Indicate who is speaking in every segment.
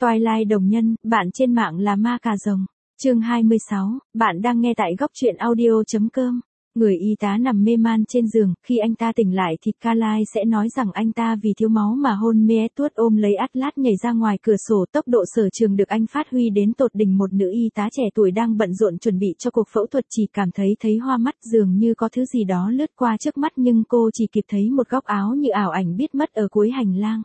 Speaker 1: Twilight đồng nhân, bạn trên mạng là ma cà rồng. Chương 26, bạn đang nghe tại góc truyện audio.com. Người y tá nằm mê man trên giường, khi anh ta tỉnh lại thì Carlyle sẽ nói rằng anh ta vì thiếu máu mà hôn mê. Edward ôm lấy Atlas nhảy ra ngoài cửa sổ, tốc độ sở trường được anh phát huy đến tột đỉnh. Một nữ y tá trẻ tuổi đang bận rộn chuẩn bị cho cuộc phẫu thuật chỉ cảm thấy hoa mắt, dường như có thứ gì đó lướt qua trước mắt nhưng cô chỉ kịp thấy một góc áo như ảo ảnh biết mất ở cuối hành lang.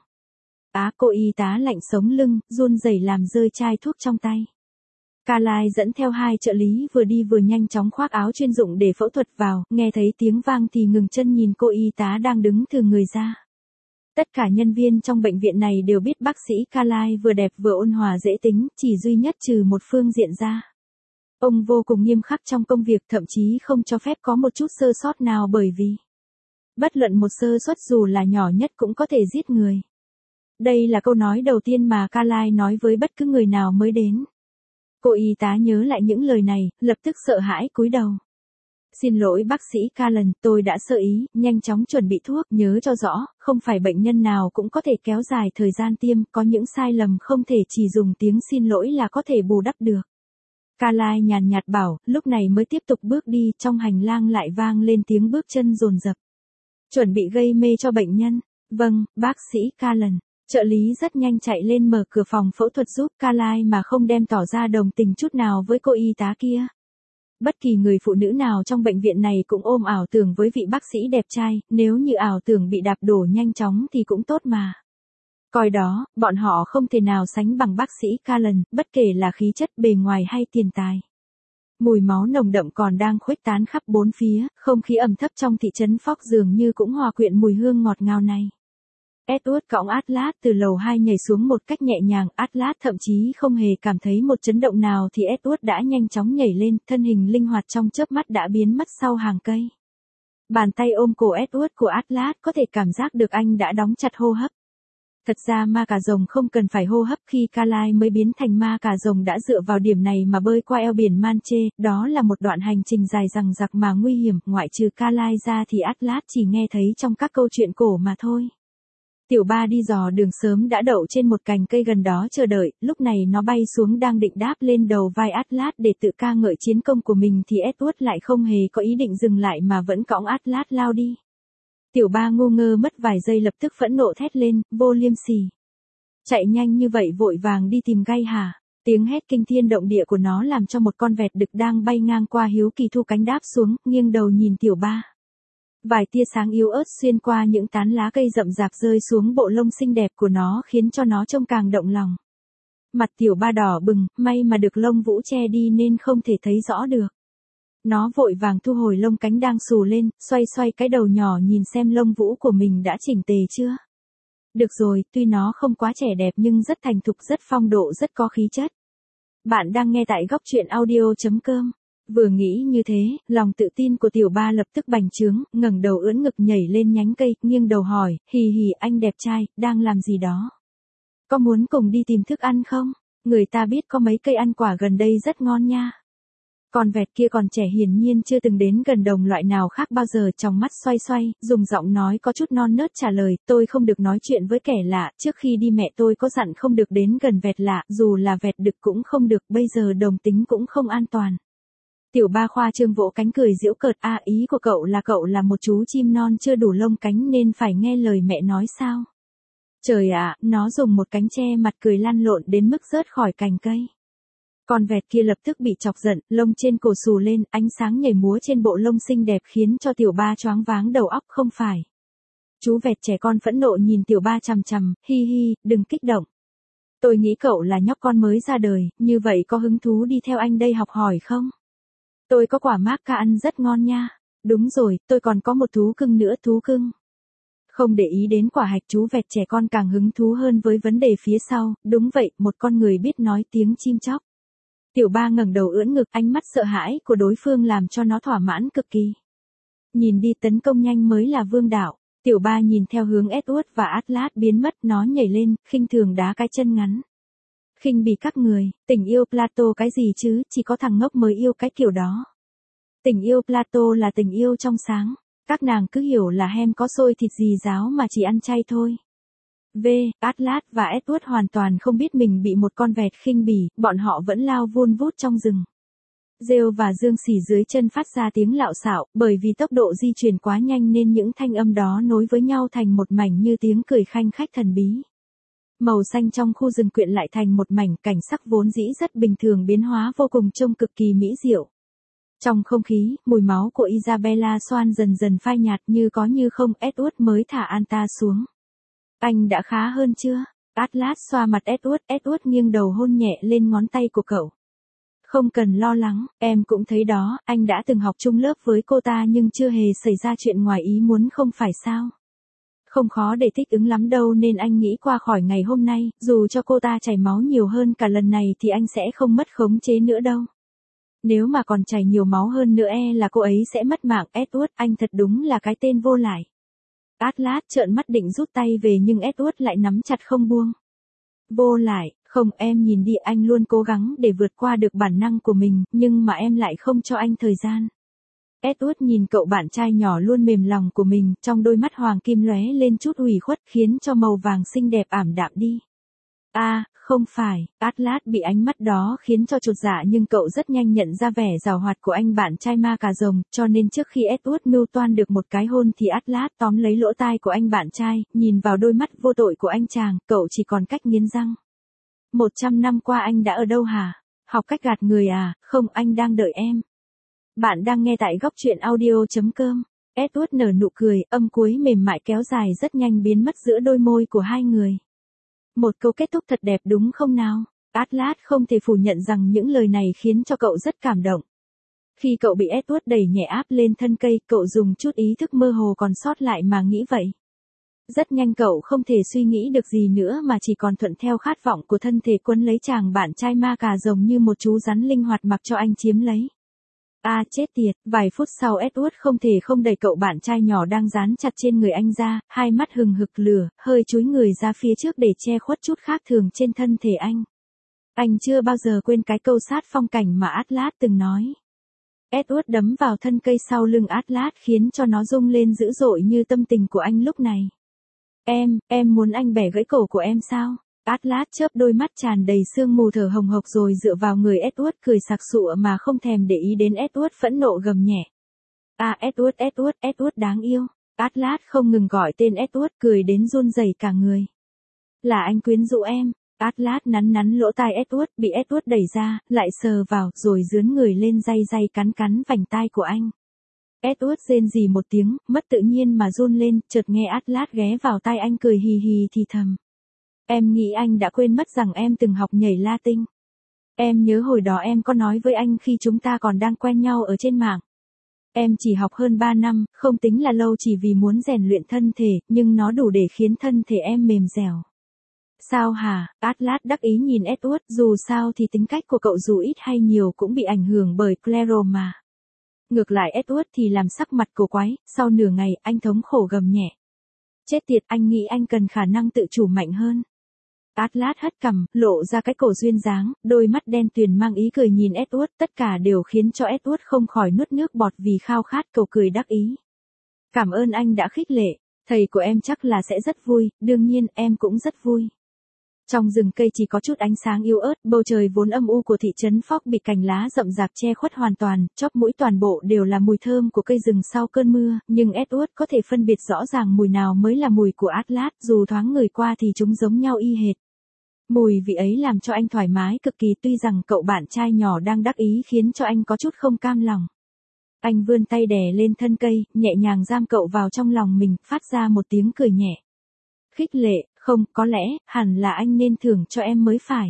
Speaker 1: Cô y tá lạnh sống lưng, run rẩy làm rơi chai thuốc trong tay. Carlyle dẫn theo hai trợ lý vừa đi vừa nhanh chóng khoác áo chuyên dụng để phẫu thuật vào, nghe thấy tiếng vang thì ngừng chân nhìn cô y tá đang đứng thừ người ra. Tất cả nhân viên trong bệnh viện này đều biết bác sĩ Carlyle vừa đẹp vừa ôn hòa dễ tính, chỉ duy nhất trừ một phương diện ra. Ông vô cùng nghiêm khắc trong công việc, thậm chí không cho phép có một chút sơ sót nào bởi vì bất luận một sơ suất dù là nhỏ nhất cũng có thể giết người. Đây là câu nói đầu tiên mà Carlyle nói với bất cứ người nào mới đến. Cô y tá nhớ lại những lời này, lập tức sợ hãi cúi đầu. Xin lỗi bác sĩ Callan, tôi đã sơ ý, nhanh chóng chuẩn bị thuốc, nhớ cho rõ, không phải bệnh nhân nào cũng có thể kéo dài thời gian tiêm, có những sai lầm không thể chỉ dùng tiếng xin lỗi là có thể bù đắp được. Carlyle nhàn nhạt bảo, lúc này mới tiếp tục bước đi, trong hành lang lại vang lên tiếng bước chân dồn dập. Chuẩn bị gây mê cho bệnh nhân. Vâng, bác sĩ Callan. Trợ lý rất nhanh chạy lên mở cửa phòng phẫu thuật giúp Carlyle mà không đem tỏ ra đồng tình chút nào với cô y tá kia. Bất kỳ người phụ nữ nào trong bệnh viện này cũng ôm ảo tưởng với vị bác sĩ đẹp trai, nếu như ảo tưởng bị đạp đổ nhanh chóng thì cũng tốt mà. Coi đó, bọn họ không thể nào sánh bằng bác sĩ Callan, bất kể là khí chất, bề ngoài hay tiền tài. Mùi máu nồng đậm còn đang khuếch tán khắp bốn phía, không khí ẩm thấp trong thị trấn Fox dường như cũng hòa quyện mùi hương ngọt ngào này. Edward cõng Atlas từ lầu 2 nhảy xuống một cách nhẹ nhàng, Atlas thậm chí không hề cảm thấy một chấn động nào thì Edward đã nhanh chóng nhảy lên, thân hình linh hoạt trong chớp mắt đã biến mất sau hàng cây. Bàn tay ôm cổ Edward của Atlas có thể cảm giác được anh đã đóng chặt hô hấp. Thật ra ma cà rồng không cần phải hô hấp, khi Carlyle mới biến thành ma cà rồng đã dựa vào điểm này mà bơi qua eo biển Manche, đó là một đoạn hành trình dài dằng dặc mà nguy hiểm, ngoại trừ Carlyle ra thì Atlas chỉ nghe thấy trong các câu chuyện cổ mà thôi. Tiểu ba đi dò đường sớm đã đậu trên một cành cây gần đó chờ đợi, lúc này nó bay xuống đang định đáp lên đầu vai Atlas để tự ca ngợi chiến công của mình thì Edward lại không hề có ý định dừng lại mà vẫn cõng Atlas lao đi. Tiểu ba ngu ngơ mất vài giây lập tức phẫn nộ thét lên, vô liêm sỉ. Chạy nhanh như vậy vội vàng đi tìm gai hả? Tiếng hét kinh thiên động địa của nó làm cho một con vẹt đực đang bay ngang qua hiếu kỳ thu cánh đáp xuống, nghiêng đầu nhìn tiểu ba. Vài tia sáng yếu ớt xuyên qua những tán lá cây rậm rạp rơi xuống bộ lông xinh đẹp của nó khiến cho nó trông càng động lòng. Mặt tiểu ba đỏ bừng, may mà được lông vũ che đi nên không thể thấy rõ được. Nó vội vàng thu hồi lông cánh đang xù lên, xoay xoay cái đầu nhỏ nhìn xem lông vũ của mình đã chỉnh tề chưa. Được rồi, tuy nó không quá trẻ đẹp nhưng rất thành thục, rất phong độ, rất có khí chất. Bạn đang nghe tại góc truyện audio.com. Vừa nghĩ như thế, lòng tự tin của tiểu ba lập tức bành trướng, ngẩng đầu ưỡn ngực nhảy lên nhánh cây, nghiêng đầu hỏi, hì hì anh đẹp trai, đang làm gì đó? Có muốn cùng đi tìm thức ăn không? Người ta biết có mấy cây ăn quả gần đây rất ngon nha. Con vẹt kia còn trẻ hiển nhiên chưa từng đến gần đồng loại nào khác bao giờ, trong mắt xoay xoay, dùng giọng nói có chút non nớt trả lời, tôi không được nói chuyện với kẻ lạ, trước khi đi mẹ tôi có dặn không được đến gần vẹt lạ, dù là vẹt đực cũng không được, bây giờ đồng tính cũng không an toàn. Tiểu ba khoa trương vỗ cánh cười giễu cợt, ý của cậu là một chú chim non chưa đủ lông cánh nên phải nghe lời mẹ nói sao? Trời ạ, nó dùng một cánh che mặt cười lăn lộn đến mức rớt khỏi cành cây. Con vẹt kia lập tức bị chọc giận, lông trên cổ xù lên, ánh sáng nhảy múa trên bộ lông xinh đẹp khiến cho tiểu ba choáng váng đầu óc. Không phải. Chú vẹt trẻ con phẫn nộ nhìn tiểu ba chằm chằm, hi hi, đừng kích động. Tôi nghĩ cậu là nhóc con mới ra đời, như vậy có hứng thú đi theo anh đây học hỏi không? Tôi có quả mác ca ăn rất ngon nha. Đúng rồi, tôi còn có một thú cưng nữa, thú cưng. Không để ý đến quả hạch, chú vẹt trẻ con càng hứng thú hơn với vấn đề phía sau, đúng vậy, một con người biết nói tiếng chim chóc. Tiểu ba ngẩng đầu ưỡn ngực, ánh mắt sợ hãi của đối phương làm cho nó thỏa mãn cực kỳ. Nhìn đi, tấn công nhanh mới là vương đạo. Tiểu ba nhìn theo hướng Edward và Atlas biến mất, nó nhảy lên, khinh thường đá cái chân ngắn. Khinh bỉ các người, tình yêu Plato cái gì chứ, chỉ có thằng ngốc mới yêu cái kiểu đó. Tình yêu Plato là tình yêu trong sáng, các nàng cứ hiểu là hem có xôi thịt gì ráo mà chỉ ăn chay thôi. V, Atlas và Edward hoàn toàn không biết mình bị một con vẹt khinh bỉ, bọn họ vẫn lao vun vút trong rừng. Rêu và dương xỉ dưới chân phát ra tiếng lạo xạo, bởi vì tốc độ di chuyển quá nhanh nên những thanh âm đó nối với nhau thành một mảnh như tiếng cười khanh khách thần bí. Màu xanh trong khu rừng quyện lại thành một mảnh cảnh sắc vốn dĩ rất bình thường biến hóa vô cùng trông cực kỳ mỹ diệu. Trong không khí, mùi máu của Isabella Swan dần dần phai nhạt như có như không. Edward mới thả anh ta xuống. Anh đã khá hơn chưa? Atlas xoa mặt Edward. Edward nghiêng đầu hôn nhẹ lên ngón tay của cậu. Không cần lo lắng, em cũng thấy đó, anh đã từng học chung lớp với cô ta nhưng chưa hề xảy ra chuyện ngoài ý muốn không phải sao? Không khó để thích ứng lắm đâu nên anh nghĩ qua khỏi ngày hôm nay, dù cho cô ta chảy máu nhiều hơn cả lần này thì anh sẽ không mất khống chế nữa đâu. Nếu mà còn chảy nhiều máu hơn nữa là cô ấy sẽ mất mạng. Edward, anh thật đúng là cái tên vô lại. Atlas trợn mắt định rút tay về nhưng Edward lại nắm chặt không buông. Vô lại, không em nhìn đi, anh luôn cố gắng để vượt qua được bản năng của mình, nhưng mà em lại không cho anh thời gian. Edward nhìn cậu bạn trai nhỏ luôn mềm lòng của mình, trong đôi mắt hoàng kim lóe lên chút ủy khuất khiến cho màu vàng xinh đẹp ảm đạm đi. Không phải, Atlas bị ánh mắt đó khiến cho chột dạ nhưng cậu rất nhanh nhận ra vẻ giàu hoạt của anh bạn trai ma cà rồng, cho nên trước khi Edward mưu toan được một cái hôn thì Atlas tóm lấy lỗ tai của anh bạn trai, nhìn vào đôi mắt vô tội của anh chàng, cậu chỉ còn cách nghiến răng. 100 năm qua anh đã ở đâu hả? Học cách gạt người à? Không, anh đang đợi em. Bạn đang nghe tại góc truyện audio.com. Edward nở nụ cười, âm cuối mềm mại kéo dài rất nhanh biến mất giữa đôi môi của hai người. Một câu kết thúc thật đẹp đúng không nào? Atlas không thể phủ nhận rằng những lời này khiến cho cậu rất cảm động. Khi cậu bị Edward đẩy nhẹ áp lên thân cây, cậu dùng chút ý thức mơ hồ còn sót lại mà nghĩ vậy. Rất nhanh cậu không thể suy nghĩ được gì nữa mà chỉ còn thuận theo khát vọng của thân thể quấn lấy chàng bạn trai ma cà rồng như một chú rắn linh hoạt mặc cho anh chiếm lấy. Chết tiệt, vài phút sau Edward không thể không đẩy cậu bạn trai nhỏ đang dán chặt trên người anh ra, hai mắt hừng hực lửa, hơi chúi người ra phía trước để che khuất chút khác thường trên thân thể anh. Anh chưa bao giờ quên cái câu sát phong cảnh mà Atlas từng nói. Edward đấm vào thân cây sau lưng Atlas khiến cho nó rung lên dữ dội như tâm tình của anh lúc này. Em muốn anh bẻ gãy cổ của em sao? Atlas chớp đôi mắt tràn đầy sương mù thở hồng hộc rồi dựa vào người Edward cười sặc sụa mà không thèm để ý đến Edward phẫn nộ gầm nhẹ. Edward đáng yêu. Atlas không ngừng gọi tên Edward cười đến run rẩy cả người. Là anh quyến rũ em. Atlas nắn lỗ tai Edward, bị Edward đẩy ra, lại sờ vào, rồi dướn người lên day cắn vành tai của anh. Edward rên rỉ một tiếng, mất tự nhiên mà run lên, chợt nghe Atlas ghé vào tai anh cười hì hì thì thầm. Em nghĩ anh đã quên mất rằng em từng học nhảy Latin. Em nhớ hồi đó em có nói với anh khi chúng ta còn đang quen nhau ở trên mạng. Em chỉ học hơn 3 năm, không tính là lâu chỉ vì muốn rèn luyện thân thể, nhưng nó đủ để khiến thân thể em mềm dẻo. Sao hả? Atlas đắc ý nhìn Edward, dù sao thì tính cách của cậu dù ít hay nhiều cũng bị ảnh hưởng bởi Clairo mà. Ngược lại Edward thì làm sắc mặt cổ quái, sau nửa ngày anh thống khổ gầm nhẹ. Chết tiệt, anh nghĩ anh cần khả năng tự chủ mạnh hơn. Atlas hất cằm, lộ ra cái cổ duyên dáng, đôi mắt đen tuyền mang ý cười nhìn Edward, tất cả đều khiến cho Edward không khỏi nuốt nước bọt vì khao khát. Cậu cười đắc ý. Cảm ơn anh đã khích lệ, thầy của em chắc là sẽ rất vui, đương nhiên em cũng rất vui. Trong rừng cây chỉ có chút ánh sáng yếu ớt, bầu trời vốn âm u của thị trấn Fogg bị cành lá rậm rạp che khuất hoàn toàn, chóp mũi toàn bộ đều là mùi thơm của cây rừng sau cơn mưa, nhưng Edward có thể phân biệt rõ ràng mùi nào mới là mùi của Atlas, dù thoáng người qua thì chúng giống nhau y hệt. Mùi vị ấy làm cho anh thoải mái cực kỳ, tuy rằng cậu bạn trai nhỏ đang đắc ý khiến cho anh có chút không cam lòng. Anh vươn tay đè lên thân cây, nhẹ nhàng giam cậu vào trong lòng mình, phát ra một tiếng cười nhẹ. Khích lệ, không, có lẽ, hẳn là anh nên thưởng cho em mới phải.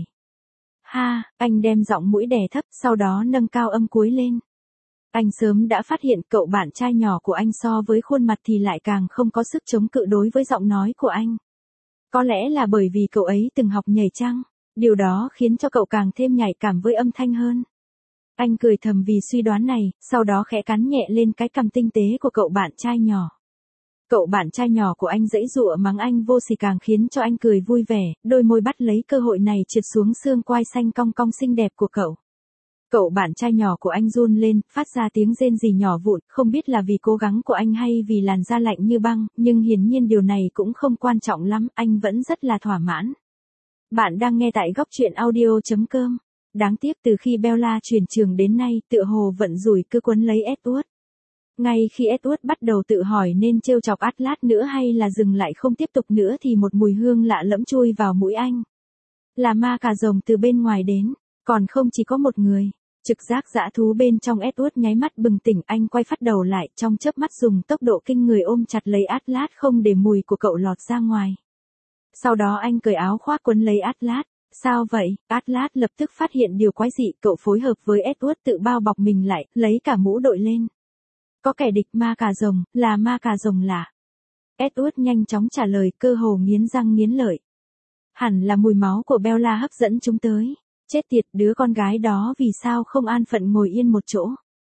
Speaker 1: Anh đem giọng mũi đè thấp, sau đó nâng cao âm cuối lên. Anh sớm đã phát hiện cậu bạn trai nhỏ của anh so với khuôn mặt thì lại càng không có sức chống cự đối với giọng nói của anh. Có lẽ là bởi vì cậu ấy từng học nhảy chăng? Điều đó khiến cho cậu càng thêm nhạy cảm với âm thanh hơn. Anh cười thầm vì suy đoán này, sau đó khẽ cắn nhẹ lên cái cằm tinh tế của cậu bạn trai nhỏ. Cậu bạn trai nhỏ của anh giãy giụa mắng anh vô sỉ càng khiến cho anh cười vui vẻ, đôi môi bắt lấy cơ hội này trượt xuống xương quai xanh cong cong xinh đẹp của cậu. Cậu bạn trai nhỏ của anh run lên, phát ra tiếng rên rỉ nhỏ vụn, không biết là vì cố gắng của anh hay vì làn da lạnh như băng, nhưng hiển nhiên điều này cũng không quan trọng lắm, anh vẫn rất là thỏa mãn. Bạn đang nghe tại góc truyện audio.com. Đáng tiếc từ khi Bella chuyển trường đến nay, tựa hồ vận rủi cứ quấn lấy Edward. Ngay khi Edward bắt đầu tự hỏi nên trêu chọc Atlas nữa hay là dừng lại không tiếp tục nữa thì một mùi hương lạ lẫm chui vào mũi anh. Là ma cà rồng từ bên ngoài đến, còn không chỉ có một người. Trực giác dã thú bên trong Edward nháy mắt bừng tỉnh, anh quay phát đầu lại, trong chớp mắt dùng tốc độ kinh người ôm chặt lấy Atlas không để mùi của cậu lọt ra ngoài. Sau đó anh cởi áo khoác quấn lấy Atlas. Sao vậy? Atlas lập tức phát hiện điều quái dị, cậu phối hợp với Edward tự bao bọc mình lại, lấy cả mũ đội lên. Có kẻ địch ma cà rồng, là ma cà rồng lạ. Edward nhanh chóng trả lời, cơ hồ nghiến răng nghiến lợi. Hẳn là mùi máu của Bella hấp dẫn chúng tới. Chết tiệt, đứa con gái đó vì sao không an phận ngồi yên một chỗ?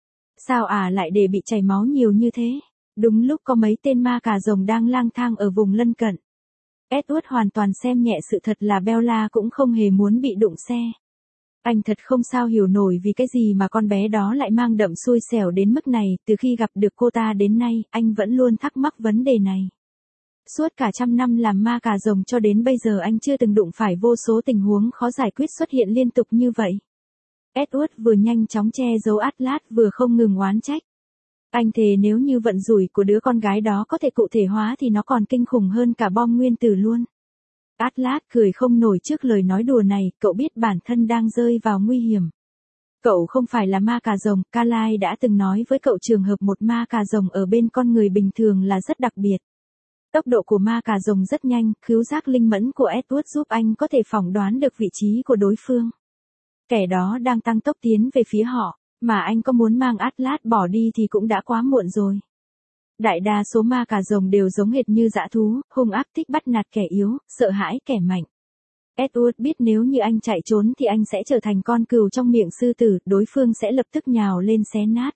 Speaker 1: Sao lại để bị chảy máu nhiều như thế? Đúng lúc có mấy tên ma cà rồng đang lang thang ở vùng lân cận. Edward hoàn toàn xem nhẹ sự thật là Bella cũng không hề muốn bị đụng xe. Anh thật không sao hiểu nổi vì cái gì mà con bé đó lại mang đậm xui xẻo đến mức này, từ khi gặp được cô ta đến nay, anh vẫn luôn thắc mắc vấn đề này. Suốt cả trăm năm làm ma cà rồng cho đến bây giờ anh chưa từng đụng phải vô số tình huống khó giải quyết xuất hiện liên tục như vậy. Edward vừa nhanh chóng che giấu Atlas vừa không ngừng oán trách. Anh thề nếu như vận rủi của đứa con gái đó có thể cụ thể hóa thì nó còn kinh khủng hơn cả bom nguyên tử luôn. Atlas cười không nổi trước lời nói đùa này, cậu biết bản thân đang rơi vào nguy hiểm. Cậu không phải là ma cà rồng, Carly đã từng nói với cậu trường hợp một ma cà rồng ở bên con người bình thường là rất đặc biệt. Tốc độ của ma cà rồng rất nhanh, khứu giác linh mẫn của Edward giúp anh có thể phỏng đoán được vị trí của đối phương. Kẻ đó đang tăng tốc tiến về phía họ, mà anh có muốn mang Atlas bỏ đi thì cũng đã quá muộn rồi. Đại đa số ma cà rồng đều giống hệt như dã thú, hung ác thích bắt nạt kẻ yếu, sợ hãi kẻ mạnh. Edward biết nếu như anh chạy trốn thì anh sẽ trở thành con cừu trong miệng sư tử, đối phương sẽ lập tức nhào lên xé nát.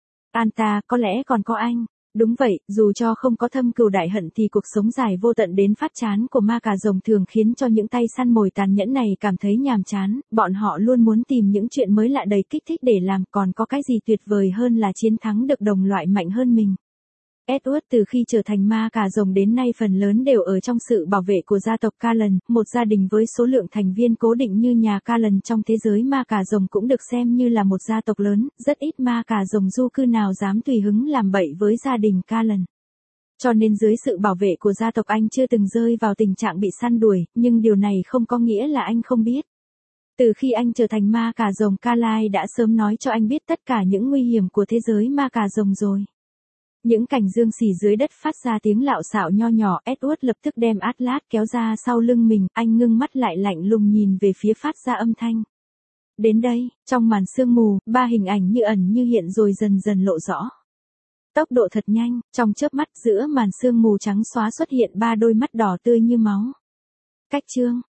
Speaker 1: Anta, có lẽ còn có anh. Đúng vậy, dù cho không có thâm cừu đại hận thì cuộc sống dài vô tận đến phát chán của ma cà rồng thường khiến cho những tay săn mồi tàn nhẫn này cảm thấy nhàm chán, bọn họ luôn muốn tìm những chuyện mới lạ đầy kích thích để làm, còn có cái gì tuyệt vời hơn là chiến thắng được đồng loại mạnh hơn mình. Edward từ khi trở thành ma cà rồng đến nay phần lớn đều ở trong sự bảo vệ của gia tộc Cullen, một gia đình với số lượng thành viên cố định như nhà Cullen trong thế giới ma cà rồng cũng được xem như là một gia tộc lớn, rất ít ma cà rồng du cư nào dám tùy hứng làm bậy với gia đình Cullen. Cho nên dưới sự bảo vệ của gia tộc anh chưa từng rơi vào tình trạng bị săn đuổi, nhưng điều này không có nghĩa là anh không biết. Từ khi anh trở thành ma cà rồng, Carly đã sớm nói cho anh biết tất cả những nguy hiểm của thế giới ma cà rồng rồi. Những cành dương xỉ dưới đất phát ra tiếng lạo xạo nho nhỏ, Edward lập tức đem Atlas kéo ra sau lưng mình, anh ngưng mắt lại lạnh lùng nhìn về phía phát ra âm thanh. Đến đây, trong màn sương mù, ba hình ảnh như ẩn như hiện rồi dần dần lộ rõ. Tốc độ thật nhanh, trong chớp mắt giữa màn sương mù trắng xóa xuất hiện ba đôi mắt đỏ tươi như máu. Cách chương